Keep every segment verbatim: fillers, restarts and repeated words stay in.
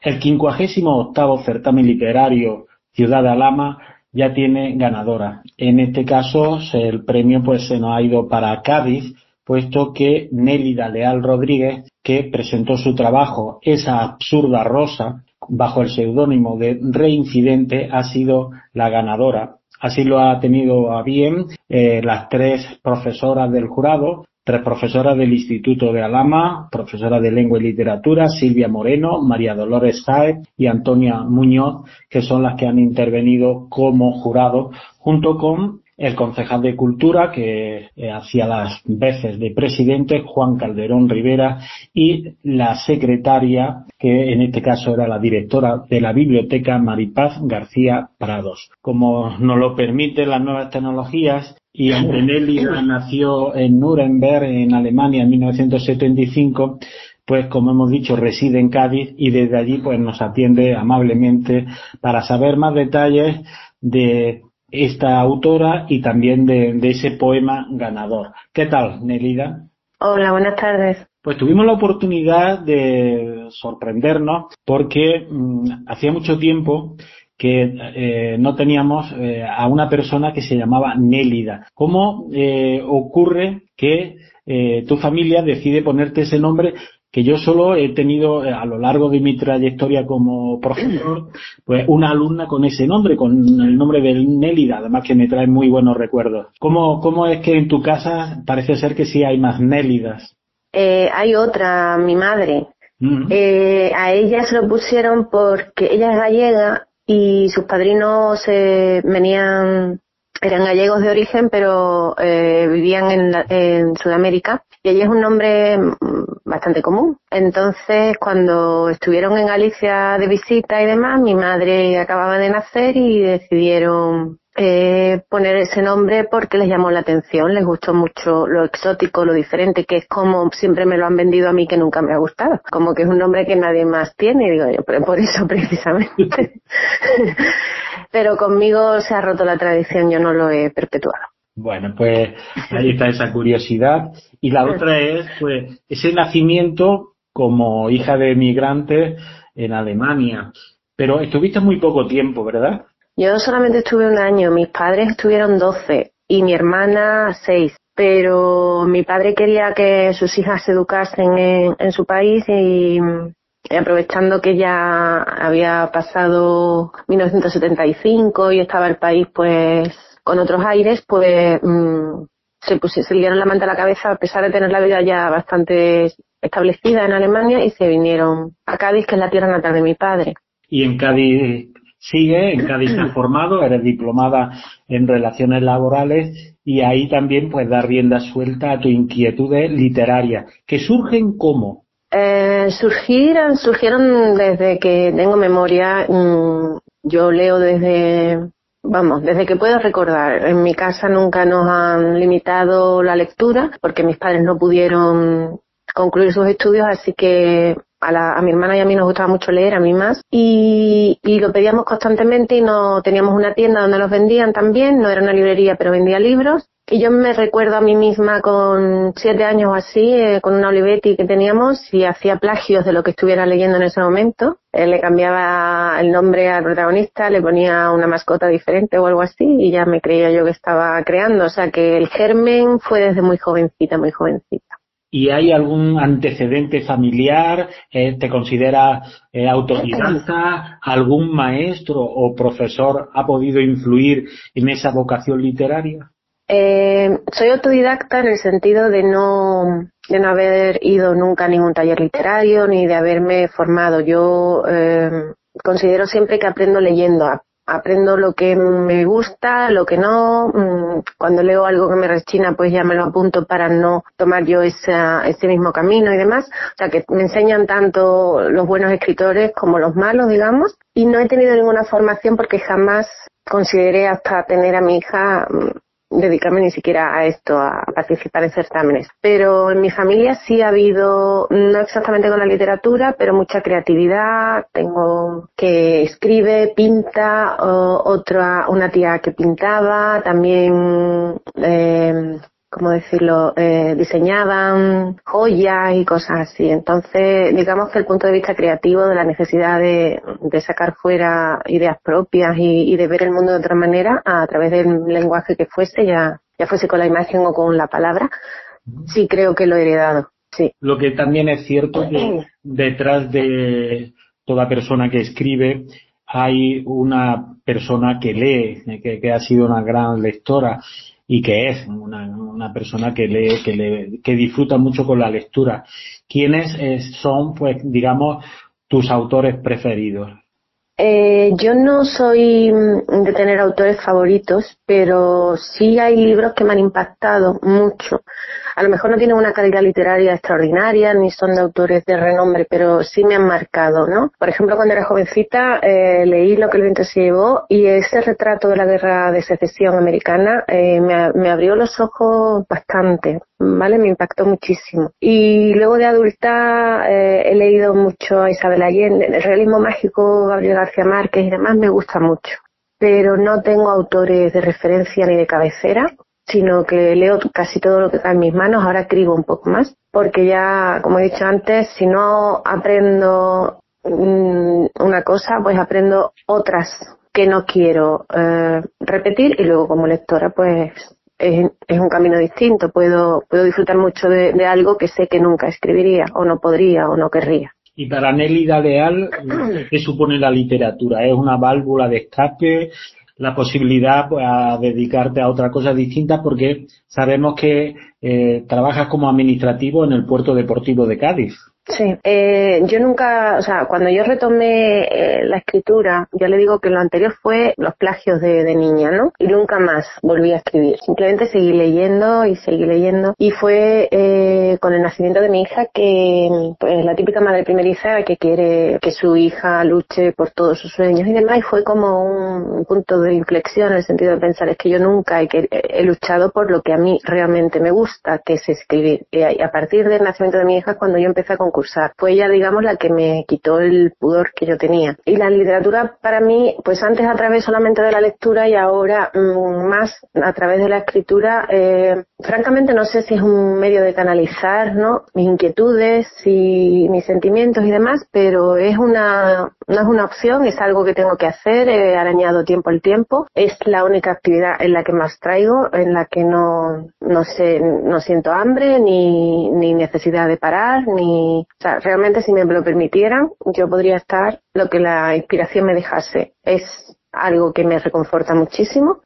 El quincuagésimo octavo certamen literario Ciudad de Alhama ya tiene ganadora. En este caso, el premio pues se nos ha ido para Cádiz, puesto que Nélida Leal Rodríguez, que presentó su trabajo Esa absurda rosa, bajo el seudónimo de Reincidente, ha sido la ganadora. Así lo ha tenido a bien eh, las tres profesoras del jurado, tres profesoras del Instituto de Alhama, profesora de Lengua y Literatura, Silvia Moreno, María Dolores Sáez y Antonia Muñoz, que son las que han intervenido como jurado, junto con el concejal de Cultura, que eh, hacía las veces de presidente, Juan Calderón Rivera, y la secretaria, que en este caso era la directora de la biblioteca, Maripaz García Prados. Como nos lo permiten las nuevas tecnologías, y aunque Nélida nació en Nuremberg, en Alemania, en mil novecientos setenta y cinco, pues como hemos dicho, reside en Cádiz y desde allí pues nos atiende amablemente para saber más detalles de esta autora y también de, de ese poema ganador. ¿Qué tal, Nélida? Hola, buenas tardes. Pues tuvimos la oportunidad de sorprendernos porque mmm, hacía mucho tiempo que eh, no teníamos eh, a una persona que se llamaba Nélida. ¿Cómo eh, ocurre que eh, tu familia decide ponerte ese nombre? Que yo solo he tenido a lo largo de mi trayectoria como profesor, pues una alumna con ese nombre, con el nombre de Nélida, además que me trae muy buenos recuerdos. ¿Cómo, cómo es que en tu casa parece ser que sí hay más Nélidas? Eh, hay otra, mi madre. Uh-huh. Eh, a ella se lo pusieron porque ella es gallega y sus padrinos eh, venían, eran gallegos de origen, pero eh, vivían en, en Sudamérica. Y allí es un nombre bastante común. Entonces, cuando estuvieron en Galicia de visita y demás, mi madre acababa de nacer y decidieron eh, poner ese nombre porque les llamó la atención, les gustó mucho lo exótico, lo diferente, que es como siempre me lo han vendido a mí, que nunca me ha gustado. Como que es un nombre que nadie más tiene, y digo yo, pero por eso precisamente. Pero conmigo se ha roto la tradición, yo no lo he perpetuado. Bueno, pues ahí está esa curiosidad. Y la otra es, pues, ese nacimiento como hija de migrantes en Alemania. Pero estuviste muy poco tiempo, ¿verdad? Yo solamente estuve un año, mis padres estuvieron doce y mi hermana seis. Pero mi padre quería que sus hijas se educasen en, en su país y, y aprovechando que ya había pasado mil novecientos setenta y cinco y estaba el país, pues, con otros aires, pues mmm, se pusieron, se liaron la manta a la cabeza a pesar de tener la vida ya bastante establecida en Alemania y se vinieron a Cádiz, que es la tierra natal de mi padre. Y en Cádiz sigue, en Cádiz te has formado, eres diplomada en Relaciones Laborales y ahí también pues das rienda suelta a tus inquietudes literarias, que surgen ¿cómo? Eh, surgieron, surgieron desde que tengo memoria. Mmm, yo leo desde... Vamos, desde que puedo recordar. En mi casa nunca nos han limitado la lectura porque mis padres no pudieron concluir sus estudios, así que a, la, a mi hermana y a mí nos gustaba mucho leer, a mí más, y, y lo pedíamos constantemente y no teníamos una tienda donde los vendían también, no era una librería pero vendía libros. Y yo me recuerdo a mí misma con siete años o así, eh, con una Olivetti que teníamos y hacía plagios de lo que estuviera leyendo en ese momento. Eh, le cambiaba el nombre al protagonista, le ponía una mascota diferente o algo así y ya me creía yo que estaba creando. O sea que el germen fue desde muy jovencita, muy jovencita. ¿Y hay algún antecedente familiar? Eh, ¿Te consideras eh, autodidacta? ¿Algún maestro o profesor ha podido influir en esa vocación literaria? Eh, soy autodidacta en el sentido de no de no haber ido nunca a ningún taller literario ni de haberme formado. Yo eh, considero siempre que aprendo leyendo. Aprendo lo que me gusta, lo que no. Cuando leo algo que me rechina, pues ya me lo apunto para no tomar yo esa, ese mismo camino y demás. O sea, que me enseñan tanto los buenos escritores como los malos, digamos. Y no he tenido ninguna formación porque jamás consideré hasta tener a mi hija dedicarme ni siquiera a esto, a participar en certámenes. Pero en mi familia sí ha habido, no exactamente con la literatura, pero mucha creatividad. Tengo que escribe, pinta, o otra, una tía que pintaba, también eh, ¿cómo decirlo?, eh, diseñaban joyas y cosas así. Entonces, digamos que el punto de vista creativo de la necesidad de, de sacar fuera ideas propias y, y de ver el mundo de otra manera a través del lenguaje que fuese, ya, ya fuese con la imagen o con la palabra, sí creo que lo he heredado, sí. Lo que también es cierto que detrás de toda persona que escribe hay una persona que lee, que, que ha sido una gran lectora y que es una, una persona que lee, que lee, que disfruta mucho con la lectura. ¿Quiénes eh, son, pues, digamos, tus autores preferidos? Eh, yo no soy de tener autores favoritos, pero sí hay libros que me han impactado mucho. A lo mejor no tienen una calidad literaria extraordinaria, ni son de autores de renombre, pero sí me han marcado, ¿no? Por ejemplo, cuando era jovencita eh, leí Lo que el viento se llevó, y ese retrato de la guerra de secesión americana eh, me, me abrió los ojos bastante, ¿vale? Me impactó muchísimo. Y luego de adulta eh, he leído mucho a Isabel Allende. El realismo mágico, Gabriel García Márquez y demás me gusta mucho, pero no tengo autores de referencia ni de cabecera, sino que leo casi todo lo que cae en mis manos. Ahora escribo un poco más, porque ya, como he dicho antes, si no aprendo mmm, una cosa, pues aprendo otras que no quiero eh, repetir, y luego como lectora, pues es, es un camino distinto. Puedo, puedo disfrutar mucho de, de algo que sé que nunca escribiría, o no podría, o no querría. Y para Nélida Leal, ¿qué supone la literatura? ¿Es una válvula de escape? La posibilidad, pues, a dedicarte a otra cosa distinta, porque sabemos que eh, trabajas como administrativo en el Puerto Deportivo de Cádiz. Sí, eh, yo nunca, o sea, cuando yo retomé eh, la escritura, ya le digo que lo anterior fue los plagios de, de niña, ¿no? Y nunca más volví a escribir. Simplemente seguí leyendo y seguí leyendo. Y fue eh, con el nacimiento de mi hija que, pues, la típica madre primeriza que quiere que su hija luche por todos sus sueños y demás, y fue como un, un punto de inflexión en el sentido de pensar, es que yo nunca he, he luchado por lo que a mí realmente me gusta, que es escribir. Y a, a partir del nacimiento de mi hija, cuando yo empecé a concursar, fue ella, digamos, la que me quitó el pudor que yo tenía. Y la literatura para mí, pues antes a través solamente de la lectura, y ahora mmm, más a través de la escritura, eh, francamente no sé si es un medio de canalizar, ¿no?, mis inquietudes y mis sentimientos y demás, pero es una, no es una opción, es algo que tengo que hacer, he arañado tiempo al tiempo, es la única actividad en la que más traigo, en la que no, no sé, no siento hambre, ni, ni necesidad de parar, ni, o sea, realmente si me lo permitieran, yo podría estar lo que la inspiración me dejase. Es algo que me reconforta muchísimo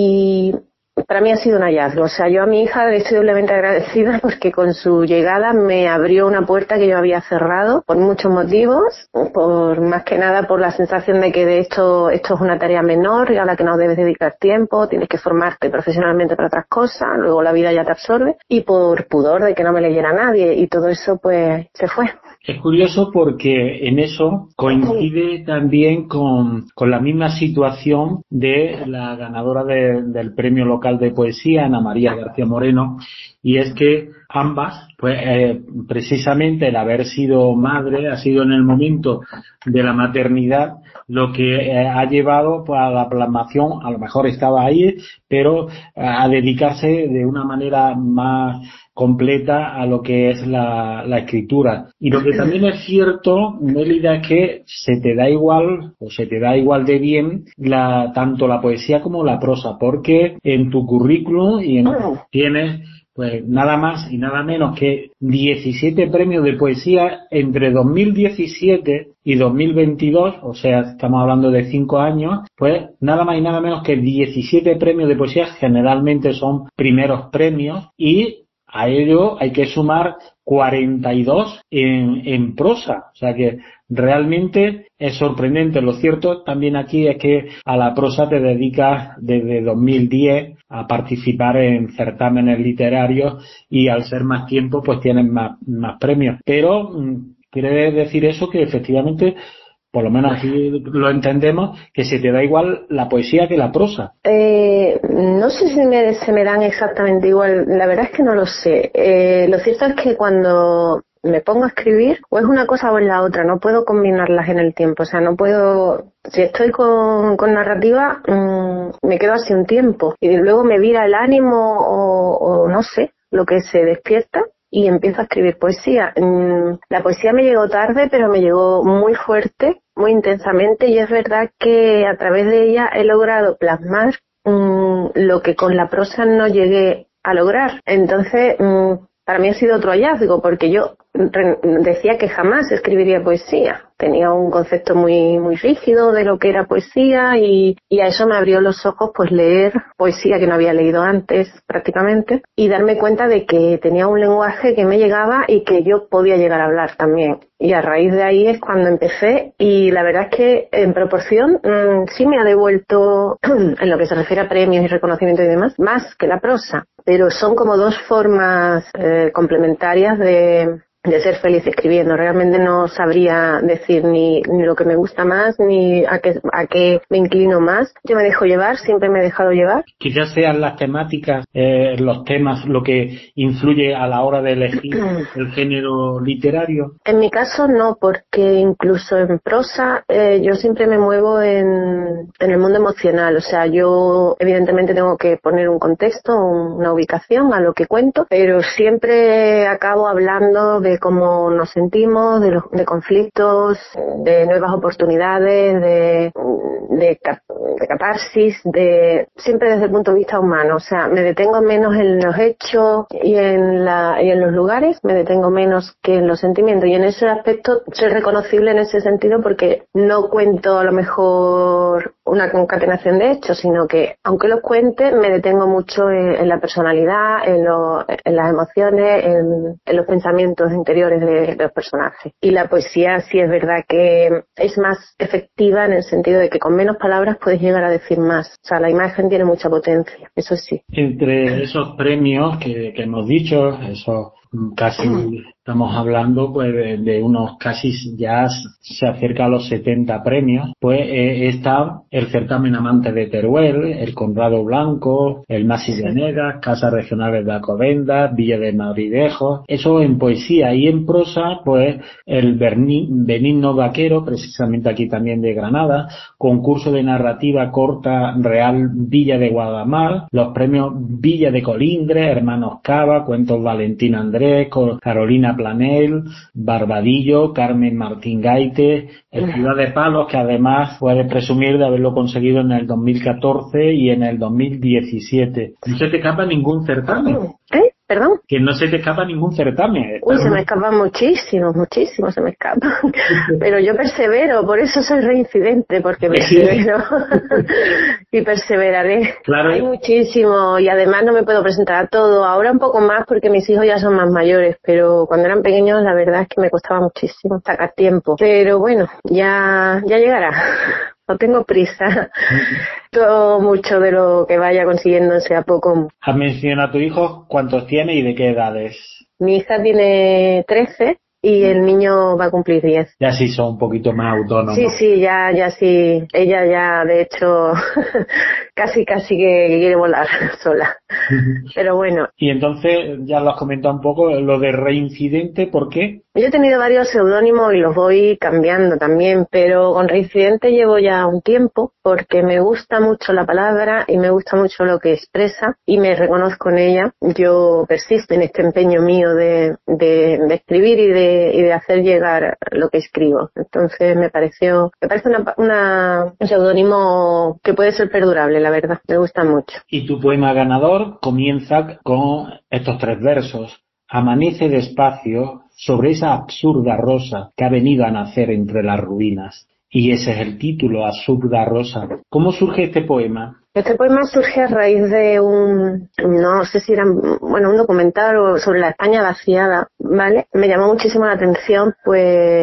y para mí ha sido un hallazgo. O sea, yo a mi hija le estoy doblemente agradecida porque con su llegada me abrió una puerta que yo había cerrado por muchos motivos, por más que nada por la sensación de que de esto esto es una tarea menor y a la que no debes dedicar tiempo, tienes que formarte profesionalmente para otras cosas, luego la vida ya te absorbe, y por pudor de que no me leyera nadie, y todo eso pues se fue. Es curioso porque en eso coincide también con, con la misma situación de la ganadora de, del premio local de poesía, Ana María García Moreno, y es que ambas, pues eh, precisamente el haber sido madre ha sido en el momento de la maternidad lo que eh, ha llevado, pues, a la plasmación, a lo mejor estaba ahí, pero a dedicarse de una manera más completa a lo que es la, la escritura. Y lo que también es cierto, Nélida, es que se te da igual, o se te da igual de bien, la, tanto la poesía como la prosa, porque en tu currículum y en, tienes pues nada más y nada menos que diecisiete premios de poesía entre dos mil diecisiete y dos mil veintidós, o sea, estamos hablando de cinco años, pues nada más y nada menos que diecisiete premios de poesía, generalmente son primeros premios, y a ello hay que sumar cuarenta y dos en, en prosa, o sea que realmente es sorprendente. Lo cierto también aquí es que a la prosa te dedicas desde dos mil diez a participar en certámenes literarios, y al ser más tiempo pues tienes más, más premios. Pero quiere decir eso que efectivamente, por lo menos aquí lo entendemos, que se te da igual la poesía que la prosa. Eh, no sé si me, se me dan exactamente igual, la verdad es que no lo sé. Eh, lo cierto es que cuando me pongo a escribir, o es una cosa o es la otra, no puedo combinarlas en el tiempo, o sea, no puedo, si estoy con, con narrativa, mmm, me quedo así un tiempo, y luego me vira el ánimo, o, o no sé, lo que se despierta, y empiezo a escribir poesía. La poesía me llegó tarde, pero me llegó muy fuerte, muy intensamente, y es verdad que a través de ella he logrado plasmar mmm, lo que con la prosa no llegué a lograr. Entonces, mmm, para mí ha sido otro hallazgo, porque yo decía que jamás escribiría poesía. Tenía un concepto muy muy rígido de lo que era poesía, y, y a eso me abrió los ojos pues leer poesía que no había leído antes prácticamente, y darme cuenta de que tenía un lenguaje que me llegaba y que yo podía llegar a hablar también. Y a raíz de ahí es cuando empecé, y la verdad es que en proporción mmm, sí me ha devuelto, en lo que se refiere a premios y reconocimiento y demás, más que la prosa. Pero son como dos formas eh, complementarias de... de ser feliz escribiendo. Realmente no sabría decir ni, ni lo que me gusta más, ni a qué, a qué me inclino más. Yo me dejo llevar, siempre me he dejado llevar. Quizás sean las temáticas, eh, los temas, lo que influye a la hora de elegir el género literario. En mi caso no, porque incluso en prosa eh, yo siempre me muevo en, en el mundo emocional. O sea, yo evidentemente tengo que poner un contexto, una ubicación a lo que cuento, pero siempre acabo hablando de de cómo nos sentimos, de, los, de conflictos, de nuevas oportunidades, de, de, de catarsis, de siempre desde el punto de vista humano. O sea, me detengo menos en los hechos y en, la, y en los lugares, me detengo menos que en los sentimientos. Y en ese aspecto soy reconocible en ese sentido, porque no cuento a lo mejor una concatenación de hechos, sino que aunque los cuente, me detengo mucho en, en la personalidad, en, lo, en las emociones, en, en los pensamientos interiores de, de los personajes. Y la poesía sí es verdad que es más efectiva en el sentido de que con menos palabras puedes llegar a decir más. O sea, la imagen tiene mucha potencia, eso sí. Entre esos premios que, que hemos dicho, esos casi estamos hablando pues de, de unos casi ya se acerca a los setenta premios, pues eh, está el certamen Amante de Teruel, el Conrado Blanco, el Masi de Venegas, Casas Regionales de Alcobendas, Villa de Madridejo, eso en poesía. Y en prosa pues el Berni, Benigno Vaquero, precisamente aquí también de Granada, concurso de narrativa corta Real Villa de Guadamar, los premios Villa de Colindres, Hermanos Cava, Cuentos Valentín Andrés, Carolina Planel, Barbadillo, Carmen Martín Gaite, el Ciudad de Palos, que además puede presumir de haberlo conseguido en el dos mil catorce y en el dos mil diecisiete. No se te escapa ningún certamen. ¿Eh? ¿Perdón? Que no se te escapa ningún certamen. Uy, se me escapan muchísimos, muchísimos se me escapan. Pero yo persevero, por eso soy reincidente, porque persevero. Y perseveraré. Claro. Hay muchísimo, y además no me puedo presentar a todo. Ahora un poco más porque mis hijos ya son más mayores, pero cuando eran pequeños la verdad es que me costaba muchísimo sacar tiempo. Pero bueno, ya, ya llegará. No tengo prisa. Todo mucho de lo que vaya consiguiendo sea poco. ¿Has mencionado a tu hijo? ¿Cuántos tiene y de qué edades? Mi hija tiene trece y el niño va a cumplir diez. Ya sí son un poquito más autónomos. Sí, sí, ya, ya sí. Ella ya, de hecho, casi, casi que quiere volar sola. Pero bueno. Y entonces, ya lo has comentado un poco, lo de reincidente, ¿por qué? Yo he tenido varios seudónimos y los voy cambiando también, pero con reincidente llevo ya un tiempo porque me gusta mucho la palabra y me gusta mucho lo que expresa y me reconozco en ella. Yo persisto en este empeño mío de, de, de escribir y de, y de hacer llegar lo que escribo. Entonces me pareció, me parece una, una, un seudónimo que puede ser perdurable, la verdad. Me gusta mucho. Y tu poema ganador comienza con estos tres versos. Amanece despacio sobre esa absurda rosa que ha venido a nacer entre las ruinas. Y ese es el título, Absurda Rosa. ¿Cómo surge este poema? Este poema surge a raíz de un, no sé si era, bueno, un documental sobre la España vaciada, ¿vale? Me llamó muchísimo la atención, pues,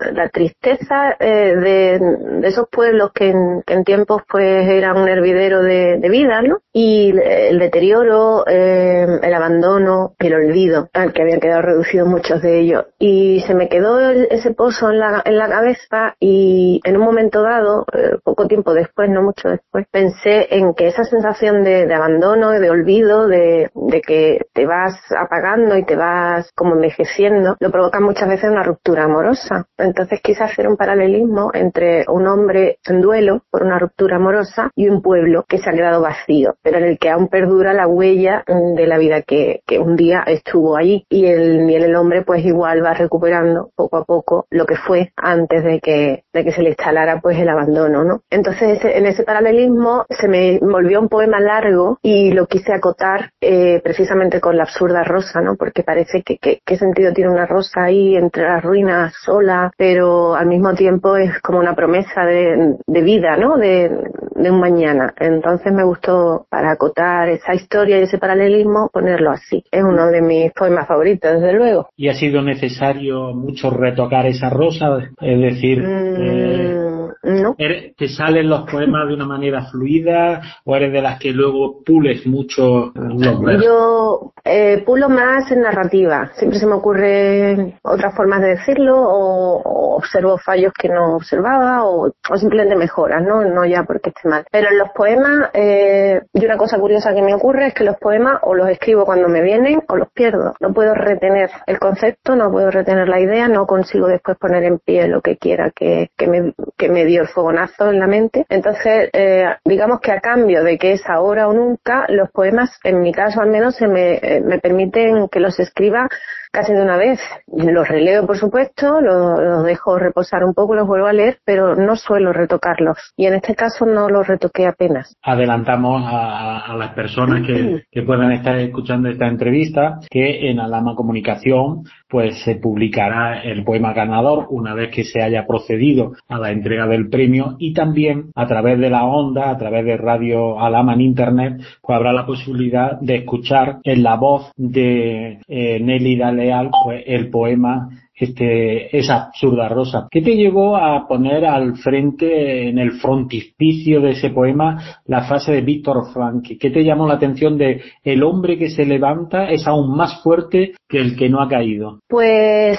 la tristeza eh, de, de esos pueblos que en, que en tiempos pues eran un hervidero de, de vida, ¿no? Y el deterioro, eh, el abandono, el olvido, al que habían quedado reducidos muchos de ellos. Y se me quedó el, ese pozo en la, en la cabeza y en un momento dado, eh, poco tiempo después, no mucho después, pensé en que esa sensación de, de abandono, de olvido, de, de que te vas apagando y te vas como envejeciendo, lo provoca muchas veces una ruptura amorosa. Entonces quise hacer un paralelismo entre un hombre en duelo por una ruptura amorosa y un pueblo que se ha quedado vacío, pero en el que aún perdura la huella de la vida que, que un día estuvo allí, y el, y el hombre pues igual va recuperando poco a poco lo que fue antes de que, de que se le instalara pues el abandono, ¿no? Entonces ese, en ese paralelismo se me volvió un poema largo y lo quise acotar eh, precisamente con la absurda rosa, ¿no? Porque parece que, que qué sentido tiene una rosa ahí entre las ruinas sola, pero al mismo tiempo es como una promesa de, de vida, ¿no? De, de un mañana. Entonces me gustó, para acotar esa historia y ese paralelismo, ponerlo así. Es uno de mis poemas favoritos, desde luego. ¿Y ha sido necesario mucho retocar esa rosa? Es decir, mm, eh, no. ¿te salen los poemas de una manera fluida o eres de las que luego pules mucho los versos? Yo eh, pulo más en narrativa. Siempre se me ocurren otras formas de decirlo, o, o observo fallos que no observaba, o, o simplemente mejoras, ¿no? No ya porque esté mal. Pero en los poemas, eh, y una cosa curiosa que me ocurre es que los poemas o los escribo cuando me vienen o los pierdo. No puedo retener el concepto, no puedo retener la idea, no consigo después poner en pie lo que quiera que, que, me, que me dio el fogonazo en la mente. Entonces, eh, digamos que a cambio de que es ahora o nunca, los poemas, en mi caso al menos, se me, eh, me permiten que los escriba casi de una vez. Los releo, por supuesto, los, los dejo reposar un poco, los vuelvo a leer, pero no suelo retocarlos. Y en este caso no los retoqué apenas. Adelantamos a, a las personas que, que puedan estar escuchando esta entrevista que en Alama Comunicación pues se publicará el poema ganador una vez que se haya procedido a la entrega del premio, y también a través de la onda, a través de Radio Alama en Internet, pues habrá la posibilidad de escuchar en la voz de eh, Nélida Leal pues el poema este, esa absurda rosa. ¿Qué te llevó a poner al frente, en el frontispicio de ese poema, la frase de Víctor Frank? ¿Qué te llamó la atención de el hombre que se levanta es aún más fuerte que el que no ha caído? Pues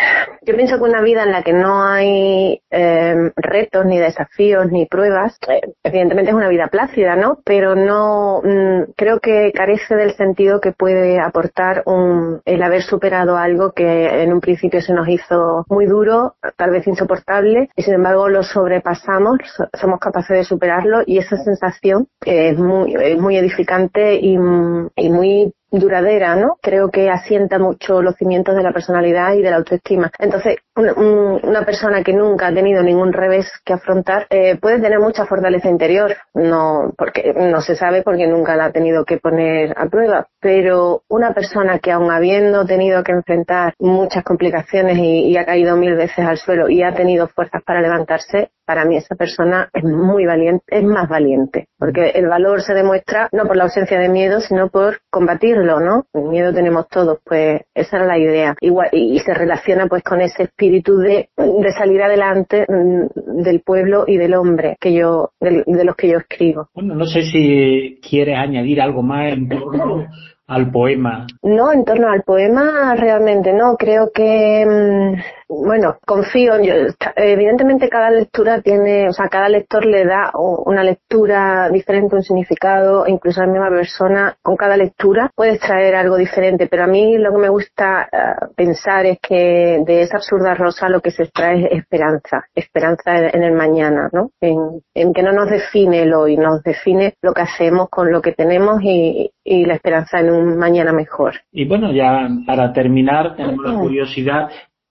yo pienso que una vida en la que no hay eh, retos, ni desafíos, ni pruebas, eh, evidentemente es una vida plácida, ¿no? Pero no, mmm, creo que carece del sentido que puede aportar un, el haber superado algo que en un principio se nos hizo muy duro, tal vez insoportable, y sin embargo lo sobrepasamos, so, somos capaces de superarlo, y esa sensación es muy, es muy edificante y, y muy duradera, ¿no? Creo que asienta mucho los cimientos de la personalidad y de la autoestima. Entonces, una, una persona que nunca ha tenido ningún revés que afrontar eh, puede tener mucha fortaleza interior, no porque no se sabe, porque nunca la ha tenido que poner a prueba, pero una persona que aun habiendo tenido que enfrentar muchas complicaciones y, y ha caído mil veces al suelo y ha tenido fuerzas para levantarse, para mí esa persona es muy valiente, es más valiente, porque el valor se demuestra no por la ausencia de miedo, sino por combatirlo, ¿no? El miedo tenemos todos, pues esa era la idea. Igual, y, y se relaciona pues con ese espíritu de, de salir adelante mm, del pueblo y del hombre que yo, de, de los que yo escribo. Bueno, no sé si quieres añadir algo más en torno al poema. No, en torno al poema realmente no, creo que, mmm, bueno, confío, yo, evidentemente cada lectura tiene, o sea, cada lector le da una lectura diferente, un significado, incluso a la misma persona, con cada lectura puedes traer algo diferente, pero a mí lo que me gusta uh, pensar es que de esa absurda rosa lo que se extrae es esperanza, esperanza en el mañana, ¿no? En, en que no nos define el hoy, nos define lo que hacemos con lo que tenemos y, y la esperanza en un mañana mejor. Y bueno, ya para terminar, tenemos la curiosidad,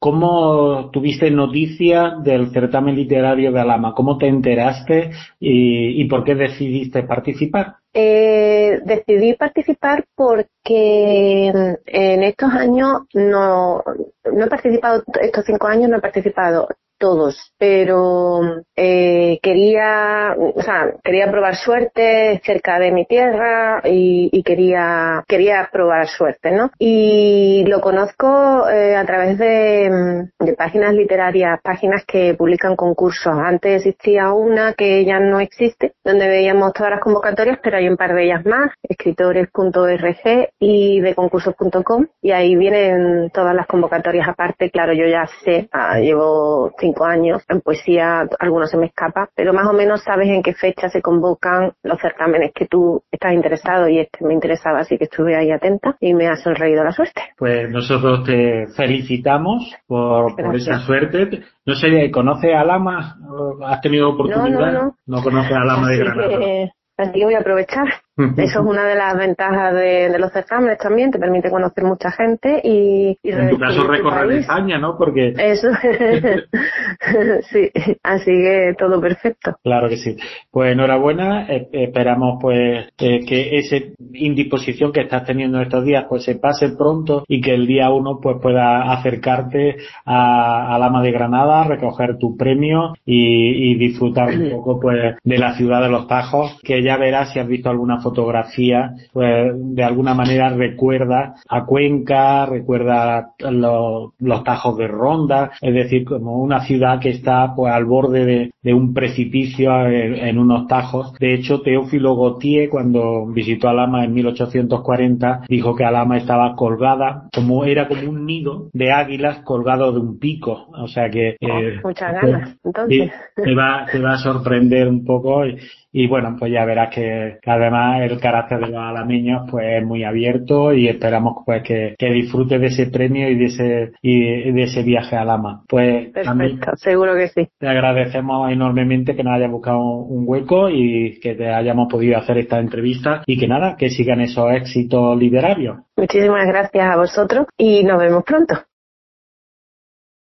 ¿cómo tuviste noticia del certamen literario de Alama? ¿Cómo te enteraste y, y por qué decidiste participar? Eh, decidí participar porque en estos años no, no he participado, estos cinco años no he participado todos, pero eh, quería, o sea, quería probar suerte cerca de mi tierra y, y quería quería probar suerte, ¿no? Y lo conozco eh, a través de, de páginas literarias, páginas que publican concursos. Antes existía una que ya no existe, donde veíamos todas las convocatorias, pero hay un par de ellas más, escritores punto org y de concursos punto com, y ahí vienen todas las convocatorias. Aparte, claro, yo ya sé, ah, llevo cinco años en poesía, algunos se me escapa, pero más o menos sabes en qué fecha se convocan los certámenes que tú estás interesado, y este me interesaba, así que estuve ahí atenta y me ha sonreído la suerte. Pues nosotros te felicitamos por, por esa Gracias. suerte. No sé, ¿conoces a Alhama? ¿Has tenido oportunidad? No, no, no. No conoces a Alhama de Así Granada. que, así que voy a aprovechar. Eso es una de las ventajas de, de los certámenes también, te permite conocer mucha gente y, y En tu caso redescubrir tu recorrer país. España, ¿no? Porque Eso, sí, así que todo perfecto. claro que sí. Pues enhorabuena, eh, esperamos pues eh, que esa indisposición que estás teniendo estos días pues se pase pronto y que el día uno pues pueda acercarte a, a Alhama de Granada, recoger tu premio y, y disfrutar un poco pues de la ciudad de los Tajos, que ya verás si has visto alguna fotografía, pues de alguna manera recuerda a Cuenca, recuerda los, los Tajos de Ronda, es decir, como una ciudad que está pues al borde de, de un precipicio en, en unos tajos. De hecho, Teófilo Gautier, cuando visitó Alhama en mil ochocientos cuarenta, dijo que Alhama estaba colgada, como era como un nido de águilas colgado de un pico, o sea que eh, Muchas ganas, entonces. te va, te va a sorprender un poco y, y bueno, pues ya verás que, que además el carácter de los alameños pues es muy abierto y esperamos pues que, que disfrutes de ese premio y de ese y de ese viaje a Alhama. Pues también Perfecto, seguro que sí. te agradecemos enormemente que nos hayas buscado un hueco y que te hayamos podido hacer esta entrevista y que nada, que sigan esos éxitos literarios. Muchísimas gracias a vosotros y nos vemos pronto.